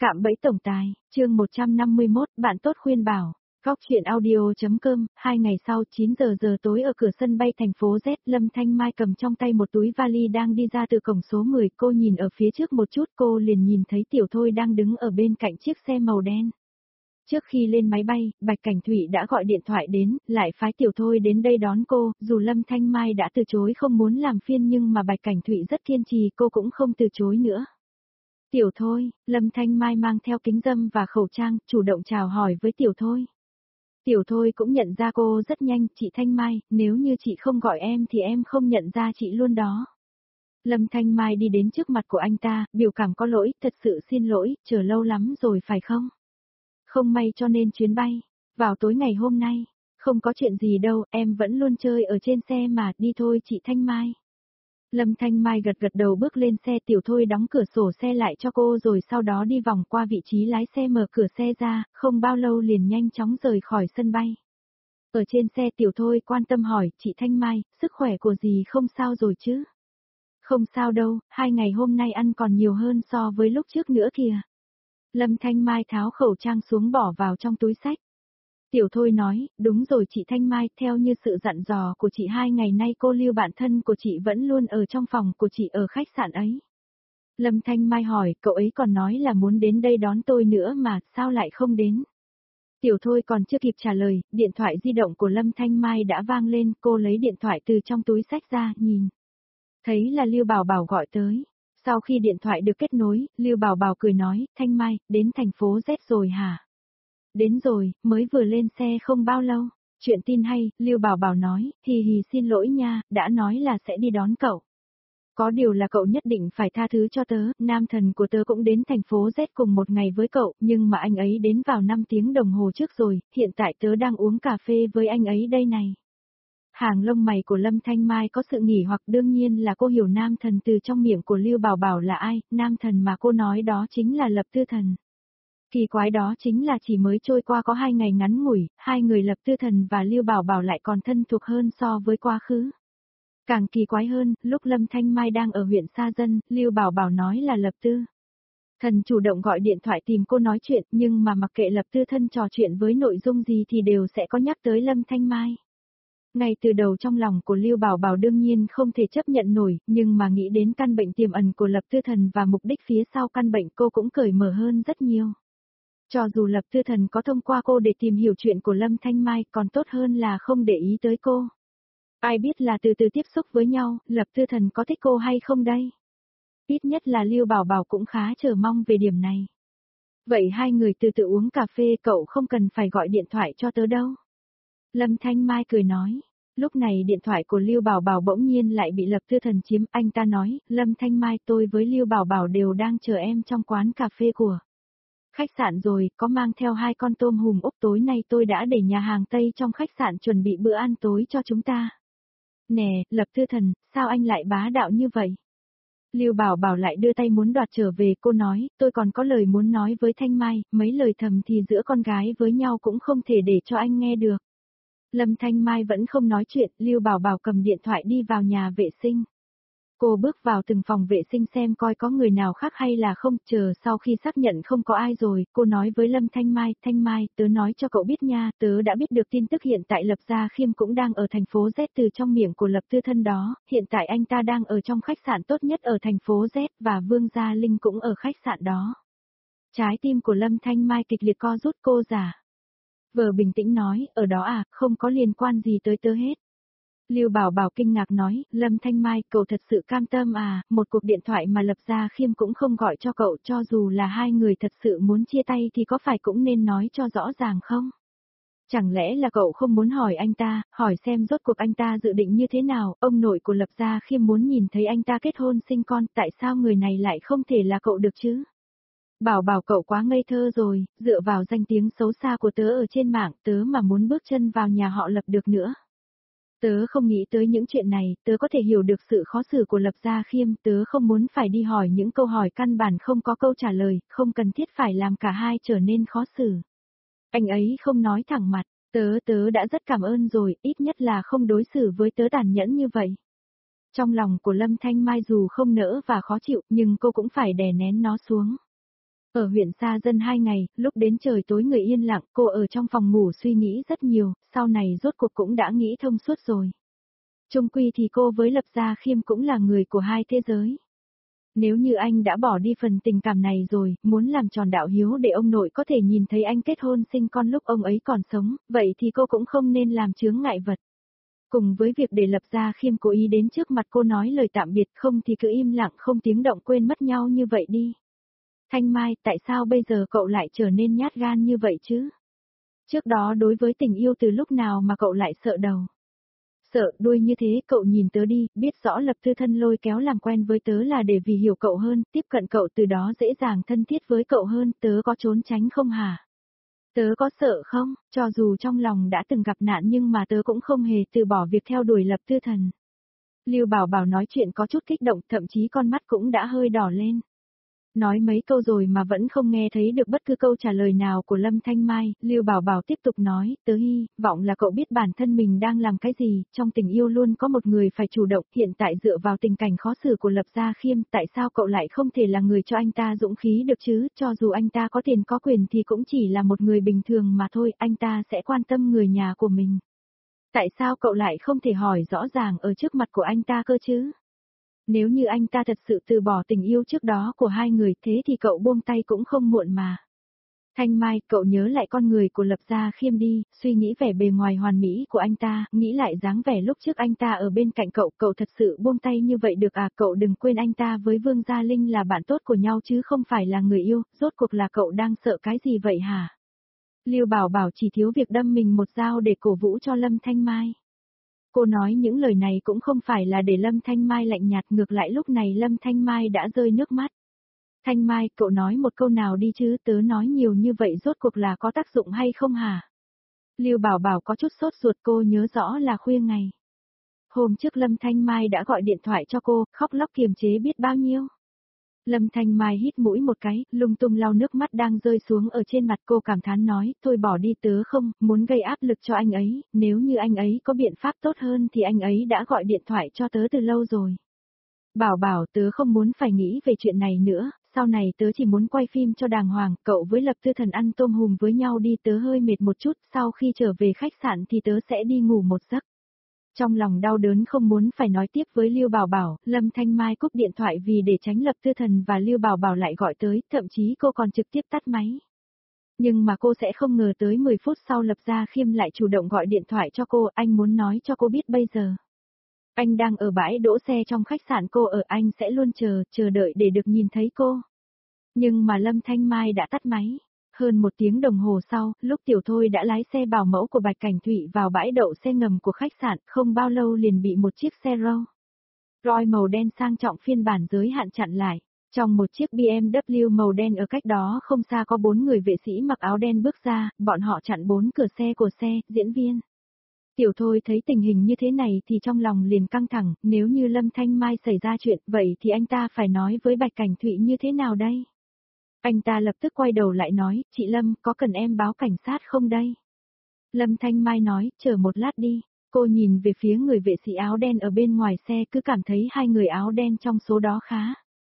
Cạm bẫy tổng tài, chương 151, bạn tốt khuyên bảo. Góc chuyện audio.com, 2 ngày sau 9 giờ tối ở cửa sân bay thành phố Z, Lâm Thanh Mai cầm trong tay một túi vali đang đi ra từ cổng số 10, cô nhìn ở phía trước một chút cô liền nhìn thấy Tiểu Thôi đang đứng ở bên cạnh chiếc xe màu đen. Trước khi lên máy bay, Bạch Cảnh Thụy đã gọi điện thoại đến, lại phái Tiểu Thôi đến đây đón cô, dù Lâm Thanh Mai đã từ chối không muốn làm phiên nhưng mà Bạch Cảnh Thụy rất kiên trì cô cũng không từ chối nữa. Tiểu Thôi, Lâm Thanh Mai mang theo kính râm và khẩu trang, chủ động chào hỏi với Tiểu Thôi. Tiểu Thôi cũng nhận ra cô rất nhanh, chị Thanh Mai, nếu như chị không gọi em thì em không nhận ra chị luôn đó. Lâm Thanh Mai đi đến trước mặt của anh ta, biểu cảm có lỗi, thật sự xin lỗi, chờ lâu lắm rồi phải không? Không may cho nên chuyến bay, vào tối ngày hôm nay, không có chuyện gì đâu, em vẫn luôn chơi ở trên xe mà, đi thôi chị Thanh Mai. Lâm Thanh Mai gật đầu bước lên xe. Tiểu Thôi đóng cửa sổ xe lại cho cô rồi sau đó đi vòng qua vị trí lái xe mở cửa xe ra, không bao lâu liền nhanh chóng rời khỏi sân bay. Ở trên xe Tiểu Thôi quan tâm hỏi, chị Thanh Mai, sức khỏe của dì không sao rồi chứ? Không sao đâu, 2 ngày hôm nay ăn còn nhiều hơn so với lúc trước nữa kìa. Lâm Thanh Mai tháo khẩu trang xuống bỏ vào trong túi xách. Tiểu Thôi nói, đúng rồi chị Thanh Mai, theo như sự dặn dò của chị 2 ngày nay cô Lưu bạn thân của chị vẫn luôn ở trong phòng của chị ở khách sạn ấy. Lâm Thanh Mai hỏi, cậu ấy còn nói là muốn đến đây đón tôi nữa mà, sao lại không đến? Tiểu Thôi còn chưa kịp trả lời, điện thoại di động của Lâm Thanh Mai đã vang lên, cô lấy điện thoại từ trong túi xách ra, nhìn. Thấy là Lưu Bảo Bảo gọi tới. Sau khi điện thoại được kết nối, Lưu Bảo Bảo cười nói, Thanh Mai, đến thành phố Z rồi hả? Đến rồi, mới vừa lên xe không bao lâu. Chuyện tin hay, Lưu Bảo Bảo nói, hì xin lỗi nha, đã nói là sẽ đi đón cậu. Có điều là cậu nhất định phải tha thứ cho tớ, nam thần của tớ cũng đến thành phố Z cùng một ngày với cậu, nhưng mà anh ấy đến vào 5 tiếng đồng hồ trước rồi, hiện tại tớ đang uống cà phê với anh ấy đây này. Hàng lông mày của Lâm Thanh Mai có sự nghỉ hoặc đương nhiên là cô hiểu nam thần từ trong miệng của Lưu Bảo Bảo là ai, nam thần mà cô nói đó chính là Lập Tư Thần. Kỳ quái đó chính là chỉ mới trôi qua có 2 ngày ngắn ngủi, hai người Lập Tư Thần và Lưu Bảo Bảo lại còn thân thuộc hơn so với quá khứ. Càng kỳ quái hơn, lúc Lâm Thanh Mai đang ở huyện Sa Dân, Lưu Bảo Bảo nói là Lập Tư Thần chủ động gọi điện thoại tìm cô nói chuyện, nhưng mà mặc kệ Lập Tư Thân trò chuyện với nội dung gì thì đều sẽ có nhắc tới Lâm Thanh Mai. Ngay từ đầu trong lòng của Lưu Bảo Bảo đương nhiên không thể chấp nhận nổi, nhưng mà nghĩ đến căn bệnh tiềm ẩn của Lập Tư Thần và mục đích phía sau căn bệnh cô cũng cởi mở hơn rất nhiều. Cho dù Lập Tư Thần có thông qua cô để tìm hiểu chuyện của Lâm Thanh Mai còn tốt hơn là không để ý tới cô. Ai biết là từ từ tiếp xúc với nhau, Lập Tư Thần có thích cô hay không đây? Ít nhất là Lưu Bảo Bảo cũng khá chờ mong về điểm này. Vậy hai người từ từ uống cà phê, cậu không cần phải gọi điện thoại cho tớ đâu. Lâm Thanh Mai cười nói. Lúc này điện thoại của Lưu Bảo Bảo bỗng nhiên lại bị Lập Tư Thần chiếm, anh ta nói, Lâm Thanh Mai tôi với Lưu Bảo Bảo đều đang chờ em trong quán cà phê của khách sạn rồi, có mang theo 2 con tôm hùm ốc, tối nay tôi đã để nhà hàng Tây trong khách sạn chuẩn bị bữa ăn tối cho chúng ta. Nè, Lập Tư Thần, sao anh lại bá đạo như vậy? Lưu Bảo Bảo lại đưa tay muốn đoạt trở về, cô nói, tôi còn có lời muốn nói với Thanh Mai, mấy lời thầm thì giữa con gái với nhau cũng không thể để cho anh nghe được. Lâm Thanh Mai vẫn không nói chuyện, Lưu Bảo Bảo cầm điện thoại đi vào nhà vệ sinh. Cô bước vào từng phòng vệ sinh xem coi có người nào khác hay là không, chờ sau khi xác nhận không có ai rồi, cô nói với Lâm Thanh Mai, tớ nói cho cậu biết nha, tớ đã biết được tin tức hiện tại Lập Gia Khiêm cũng đang ở thành phố Z từ trong miệng của Lập Tư Thân đó, hiện tại anh ta đang ở trong khách sạn tốt nhất ở thành phố Z và Vương Gia Linh cũng ở khách sạn đó. Trái tim của Lâm Thanh Mai kịch liệt co rút, cô giả vờ bình tĩnh nói, ở đó à, không có liên quan gì tới tớ hết. Lưu Bảo Bảo kinh ngạc nói, Lâm Thanh Mai, cậu thật sự cam tâm à, một cuộc điện thoại mà Lập Gia Khiêm cũng không gọi cho cậu, cho dù là hai người thật sự muốn chia tay thì có phải cũng nên nói cho rõ ràng không? Chẳng lẽ là cậu không muốn hỏi anh ta, hỏi xem rốt cuộc anh ta dự định như thế nào, ông nội của Lập Gia Khiêm muốn nhìn thấy anh ta kết hôn sinh con, tại sao người này lại không thể là cậu được chứ? Bảo Bảo cậu quá ngây thơ rồi, dựa vào danh tiếng xấu xa của tớ ở trên mạng, tớ mà muốn bước chân vào nhà họ Lập được nữa. Tớ không nghĩ tới những chuyện này, tớ có thể hiểu được sự khó xử của Lập Gia Khiêm, tớ không muốn phải đi hỏi những câu hỏi căn bản không có câu trả lời, không cần thiết phải làm cả hai trở nên khó xử. Anh ấy không nói thẳng mặt, tớ đã rất cảm ơn rồi, ít nhất là không đối xử với tớ tàn nhẫn như vậy. Trong lòng của Lâm Thanh Mai dù không nỡ và khó chịu, nhưng cô cũng phải đè nén nó xuống. Ở huyện xa dân 2 ngày, lúc đến trời tối người yên lặng, cô ở trong phòng ngủ suy nghĩ rất nhiều, sau này rốt cuộc cũng đã nghĩ thông suốt rồi. Chung quy thì cô với Lập Gia Khiêm cũng là người của hai thế giới. Nếu như anh đã bỏ đi phần tình cảm này rồi, muốn làm tròn đạo hiếu để ông nội có thể nhìn thấy anh kết hôn sinh con lúc ông ấy còn sống, vậy thì cô cũng không nên làm chướng ngại vật. Cùng với việc để Lập Gia Khiêm cố ý đến trước mặt cô nói lời tạm biệt, không thì cứ im lặng không tiếng động quên mất nhau như vậy đi. Thanh Mai, tại sao bây giờ cậu lại trở nên nhát gan như vậy chứ? Trước đó đối với tình yêu từ lúc nào mà cậu lại sợ đầu? Sợ đuôi như thế, cậu nhìn tớ đi, biết rõ Lập Tư Thân lôi kéo làm quen với tớ là để vì hiểu cậu hơn, tiếp cận cậu từ đó dễ dàng thân thiết với cậu hơn, tớ có trốn tránh không hả? Tớ có sợ không? Cho dù trong lòng đã từng gặp nạn nhưng mà tớ cũng không hề từ bỏ việc theo đuổi Lập Tư Thần. Lưu Bảo Bảo nói chuyện có chút kích động, thậm chí con mắt cũng đã hơi đỏ lên. Nói mấy câu rồi mà vẫn không nghe thấy được bất cứ câu trả lời nào của Lâm Thanh Mai, Lưu Bảo Bảo tiếp tục nói, tớ hy vọng là cậu biết bản thân mình đang làm cái gì, trong tình yêu luôn có một người phải chủ động, hiện tại dựa vào tình cảnh khó xử của Lập Gia Khiêm, tại sao cậu lại không thể là người cho anh ta dũng khí được chứ, cho dù anh ta có tiền có quyền thì cũng chỉ là một người bình thường mà thôi, anh ta sẽ quan tâm người nhà của mình. Tại sao cậu lại không thể hỏi rõ ràng ở trước mặt của anh ta cơ chứ? Nếu như anh ta thật sự từ bỏ tình yêu trước đó của hai người thế thì cậu buông tay cũng không muộn mà. Thanh Mai, cậu nhớ lại con người của Lập Gia Khiêm đi, suy nghĩ vẻ bề ngoài hoàn mỹ của anh ta, nghĩ lại dáng vẻ lúc trước anh ta ở bên cạnh cậu thật sự buông tay như vậy được à? Cậu đừng quên anh ta với Vương Gia Linh là bạn tốt của nhau chứ không phải là người yêu, rốt cuộc là cậu đang sợ cái gì vậy hả? Lưu Bảo Bảo chỉ thiếu việc đâm mình một dao để cổ vũ cho Lâm Thanh Mai. Cô nói những lời này cũng không phải là để Lâm Thanh Mai lạnh nhạt, ngược lại lúc này Lâm Thanh Mai đã rơi nước mắt. Thanh Mai, cậu nói một câu nào đi chứ, tớ nói nhiều như vậy rốt cuộc là có tác dụng hay không hả? Lưu Bảo Bảo có chút sốt ruột, cô nhớ rõ là khuya ngày. Hôm trước Lâm Thanh Mai đã gọi điện thoại cho cô, khóc lóc kiềm chế biết bao nhiêu. Lâm Thanh Mai hít mũi một cái, lung tung lau nước mắt đang rơi xuống ở trên mặt, cô cảm thán nói, thôi bỏ đi, tớ không muốn gây áp lực cho anh ấy, nếu như anh ấy có biện pháp tốt hơn thì anh ấy đã gọi điện thoại cho tớ từ lâu rồi. Bảo Bảo, tớ không muốn phải nghĩ về chuyện này nữa, sau này tớ chỉ muốn quay phim cho đàng hoàng, cậu với Lập Tư Thần ăn tôm hùm với nhau đi, tớ hơi mệt một chút, sau khi trở về khách sạn thì tớ sẽ đi ngủ một giấc. Trong lòng đau đớn không muốn phải nói tiếp với Lưu Bảo Bảo, Lâm Thanh Mai cúp điện thoại vì để tránh Lập Tư Thần và Lưu Bảo Bảo lại gọi tới, thậm chí cô còn trực tiếp tắt máy. Nhưng mà cô sẽ không ngờ tới 10 phút sau Lập Gia Khiêm lại chủ động gọi điện thoại cho cô, anh muốn nói cho cô biết bây giờ. Anh đang ở bãi đỗ xe trong khách sạn cô ở, anh sẽ luôn chờ đợi để được nhìn thấy cô. Nhưng mà Lâm Thanh Mai đã tắt máy. Hơn 1 tiếng đồng hồ sau, lúc Tiểu Thôi đã lái xe bảo mẫu của Bạch Cảnh Thụy vào bãi đậu xe ngầm của khách sạn, không bao lâu liền bị một chiếc xe Rolls-Royce màu đen sang trọng phiên bản giới hạn chặn lại. Trong một chiếc BMW màu đen ở cách đó không xa có 4 người vệ sĩ mặc áo đen bước ra, bọn họ chặn 4 cửa xe của xe, diễn viên. Tiểu Thôi thấy tình hình như thế này thì trong lòng liền căng thẳng, nếu như Lâm Thanh Mai xảy ra chuyện, vậy thì anh ta phải nói với Bạch Cảnh Thụy như thế nào đây? Anh ta lập tức quay đầu lại nói, chị Lâm, có cần em báo cảnh sát không đây? Lâm Thanh Mai nói, chờ một lát đi. Cô nhìn về phía người vệ sĩ áo đen ở bên ngoài xe, cứ cảm thấy hai người áo đen trong số đó khá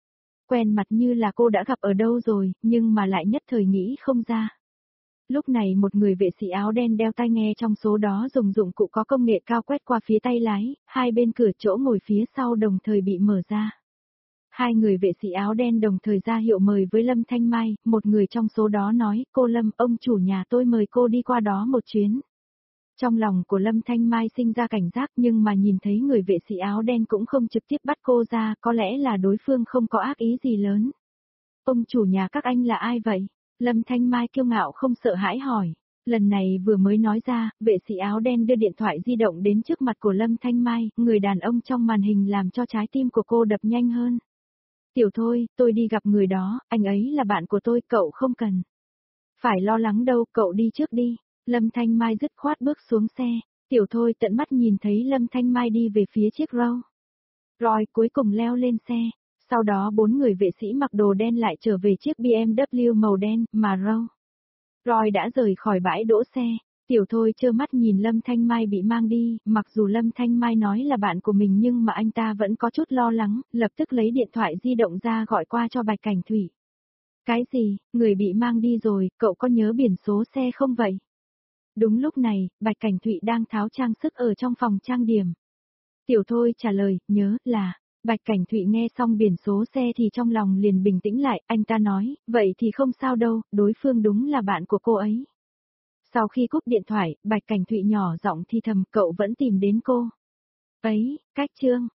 quen mặt, như là cô đã gặp ở đâu rồi, nhưng mà lại nhất thời nghĩ không ra. Lúc này một người vệ sĩ áo đen đeo tai nghe trong số đó dùng dụng cụ có công nghệ cao quét qua phía tay lái, hai bên cửa chỗ ngồi phía sau đồng thời bị mở ra. Hai người vệ sĩ áo đen đồng thời ra hiệu mời với Lâm Thanh Mai, một người trong số đó nói, cô Lâm, ông chủ nhà tôi mời cô đi qua đó một chuyến. Trong lòng của Lâm Thanh Mai sinh ra cảnh giác, nhưng mà nhìn thấy người vệ sĩ áo đen cũng không trực tiếp bắt cô ra, có lẽ là đối phương không có ác ý gì lớn. Ông chủ nhà các anh là ai vậy? Lâm Thanh Mai kiêu ngạo không sợ hãi hỏi. Lần này vừa mới nói ra, vệ sĩ áo đen đưa điện thoại di động đến trước mặt của Lâm Thanh Mai, người đàn ông trong màn hình làm cho trái tim của cô đập nhanh hơn. Tiểu Thôi, tôi đi gặp người đó, anh ấy là bạn của tôi, cậu không cần phải lo lắng đâu, cậu đi trước đi. Lâm Thanh Mai dứt khoát bước xuống xe. Tiểu Thôi tận mắt nhìn thấy Lâm Thanh Mai đi về phía chiếc Rolls-Royce cuối cùng leo lên xe. Sau đó 4 người vệ sĩ mặc đồ đen lại trở về chiếc BMW màu đen mà Rolls-Royce đã rời khỏi bãi đỗ xe. Tiểu Thôi trơ mắt nhìn Lâm Thanh Mai bị mang đi, mặc dù Lâm Thanh Mai nói là bạn của mình nhưng mà anh ta vẫn có chút lo lắng, lập tức lấy điện thoại di động ra gọi qua cho Bạch Cảnh Thụy. Cái gì, người bị mang đi rồi, cậu có nhớ biển số xe không vậy? Đúng lúc này, Bạch Cảnh Thụy đang tháo trang sức ở trong phòng trang điểm. Tiểu Thôi trả lời, nhớ là, Bạch Cảnh Thụy nghe xong biển số xe thì trong lòng liền bình tĩnh lại, anh ta nói, vậy thì không sao đâu, đối phương đúng là bạn của cô ấy. Sau khi cúp điện thoại, Bạch Cảnh Thụy nhỏ giọng thì thầm, cậu vẫn tìm đến cô. Ấy, cách Trương,